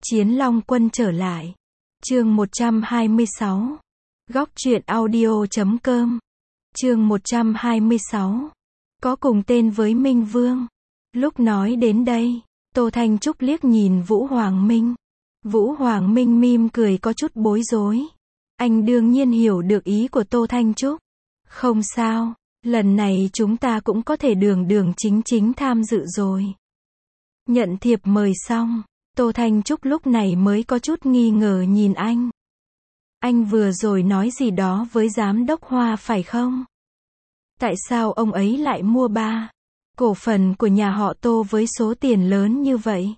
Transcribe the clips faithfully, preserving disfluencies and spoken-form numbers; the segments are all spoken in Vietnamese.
Chiến Long Quân trở lại. Chương một trăm hai mươi sáu. Góc truyện audio chấm com. Chương một trăm hai mươi sáu. Có cùng tên với Minh Vương. Lúc nói đến đây, Tô Thanh Trúc liếc nhìn Vũ Hoàng Minh. Vũ Hoàng Minh mỉm cười có chút bối rối. Anh đương nhiên hiểu được ý của Tô Thanh Trúc. Không sao, lần này chúng ta cũng có thể đường đường chính chính tham dự rồi. Nhận thiệp mời xong, Tô Thanh Trúc lúc này mới có chút nghi ngờ nhìn anh. Anh vừa rồi nói gì đó với giám đốc Hoa phải không? Tại sao ông ấy lại mua ba cổ phần của nhà họ Tô với số tiền lớn như vậy?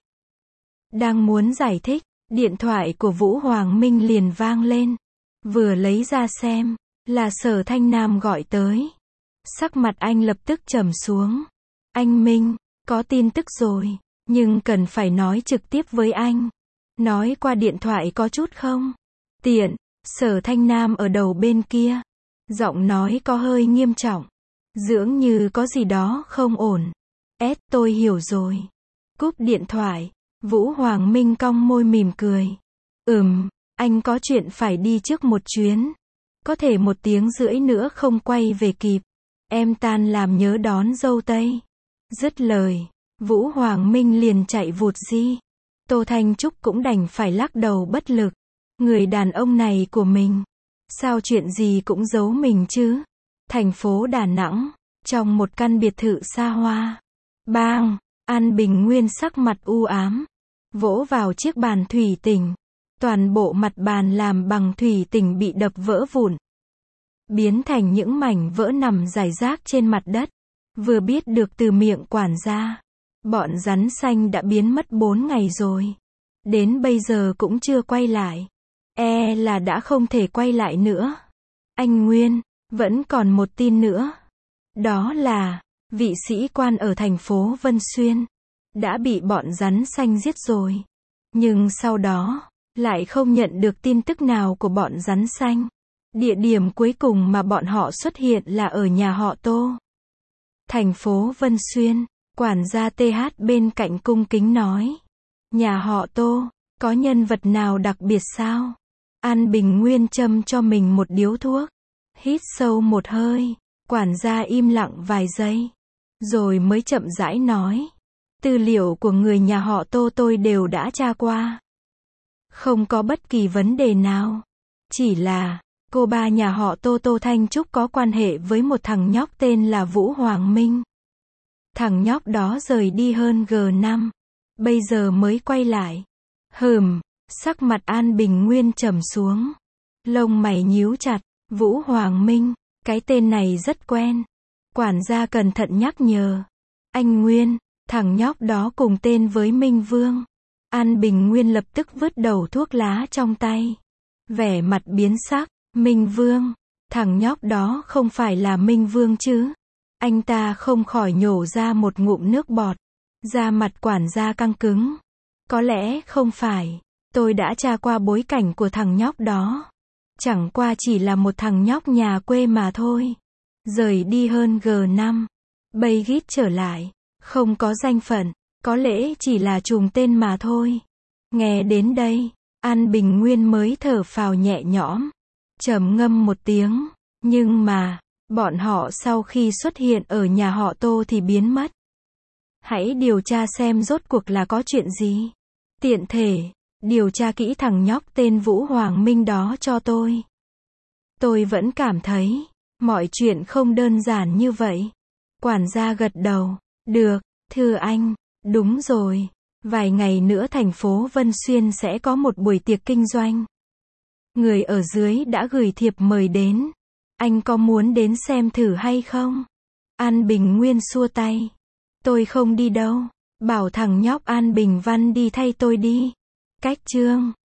Đang muốn giải thích, điện thoại của Vũ Hoàng Minh liền vang lên. Vừa lấy ra xem, là Sở Thanh Nam gọi tới. Sắc mặt anh lập tức trầm xuống. Anh Minh, có tin tức rồi, nhưng cần phải nói trực tiếp với anh. Nói qua điện thoại có chút không tiện. Sở Thanh Nam ở đầu bên kia, giọng nói có hơi nghiêm trọng, dường như có gì đó không ổn. S tôi hiểu rồi. Cúp điện thoại, Vũ Hoàng Minh cong môi mỉm cười. Ừm, anh có chuyện phải đi trước một chuyến. Có thể một tiếng rưỡi nữa không quay về kịp. Em tan làm nhớ đón dâu tây. Dứt lời, Vũ Hoàng Minh liền chạy vụt đi. Tô Thanh Trúc cũng đành phải lắc đầu bất lực. Người đàn ông này của mình, sao chuyện gì cũng giấu mình chứ? Thành phố Đà Nẵng, trong một căn biệt thự xa hoa. Bang, An Bình Nguyên sắc mặt u ám, vỗ vào chiếc bàn thủy tinh. Toàn bộ mặt bàn làm bằng thủy tinh bị đập vỡ vụn, biến thành những mảnh vỡ nằm rải rác trên mặt đất. Vừa biết được từ miệng quản gia, bọn rắn xanh đã biến mất bốn ngày rồi. Đến bây giờ cũng chưa quay lại. E là đã không thể quay lại nữa. Anh Nguyên, vẫn còn một tin nữa. Đó là, vị sĩ quan ở thành phố Vân Xuyên, đã bị bọn rắn xanh giết rồi. Nhưng sau đó, lại không nhận được tin tức nào của bọn rắn xanh. Địa điểm cuối cùng mà bọn họ xuất hiện là ở nhà họ Tô. Thành phố Vân Xuyên, quản gia tê hát bên cạnh cung kính nói. Nhà họ Tô, có nhân vật nào đặc biệt sao? An Bình Nguyên châm cho mình một điếu thuốc. Hít sâu một hơi, quản gia im lặng vài giây. Rồi mới chậm rãi nói. Tư liệu của người nhà họ Tô tôi đều đã tra qua. Không có bất kỳ vấn đề nào. Chỉ là, cô ba nhà họ Tô Tô Thanh Trúc có quan hệ với một thằng nhóc tên là Vũ Hoàng Minh. Thằng nhóc đó rời đi hơn G năm. Bây giờ mới quay lại. Hừm, sắc mặt An Bình Nguyên trầm xuống. Lông mày nhíu chặt. Vũ Hoàng Minh, cái tên này rất quen. Quản gia cẩn thận nhắc nhở. Anh Nguyên, thằng nhóc đó cùng tên với Minh Vương. An Bình Nguyên lập tức vứt đầu thuốc lá trong tay. Vẻ mặt biến sắc. Minh Vương, thằng nhóc đó không phải là Minh Vương chứ? Anh ta không khỏi nhổ ra một ngụm nước bọt. Da mặt quản gia căng cứng. Có lẽ không phải. Tôi đã tra qua bối cảnh của thằng nhóc đó. Chẳng qua chỉ là một thằng nhóc nhà quê mà thôi. Rời đi hơn G năm. Bây gít trở lại. Không có danh phận. Có lẽ chỉ là trùng tên mà thôi. Nghe đến đây, An Bình Nguyên mới thở phào nhẹ nhõm. Trầm ngâm một tiếng. Nhưng mà, bọn họ sau khi xuất hiện ở nhà họ Tô thì biến mất. Hãy điều tra xem rốt cuộc là có chuyện gì. Tiện thể, điều tra kỹ thằng nhóc tên Vũ Hoàng Minh đó cho tôi. Tôi vẫn cảm thấy, mọi chuyện không đơn giản như vậy. Quản gia gật đầu. Được, thưa anh, đúng rồi. Vài ngày nữa thành phố Vân Xuyên sẽ có một buổi tiệc kinh doanh. Người ở dưới đã gửi thiệp mời đến. Anh có muốn đến xem thử hay không? An Bình Nguyên xua tay. Tôi không đi đâu. Bảo thằng nhóc An Bình Văn đi thay tôi đi. Cách chương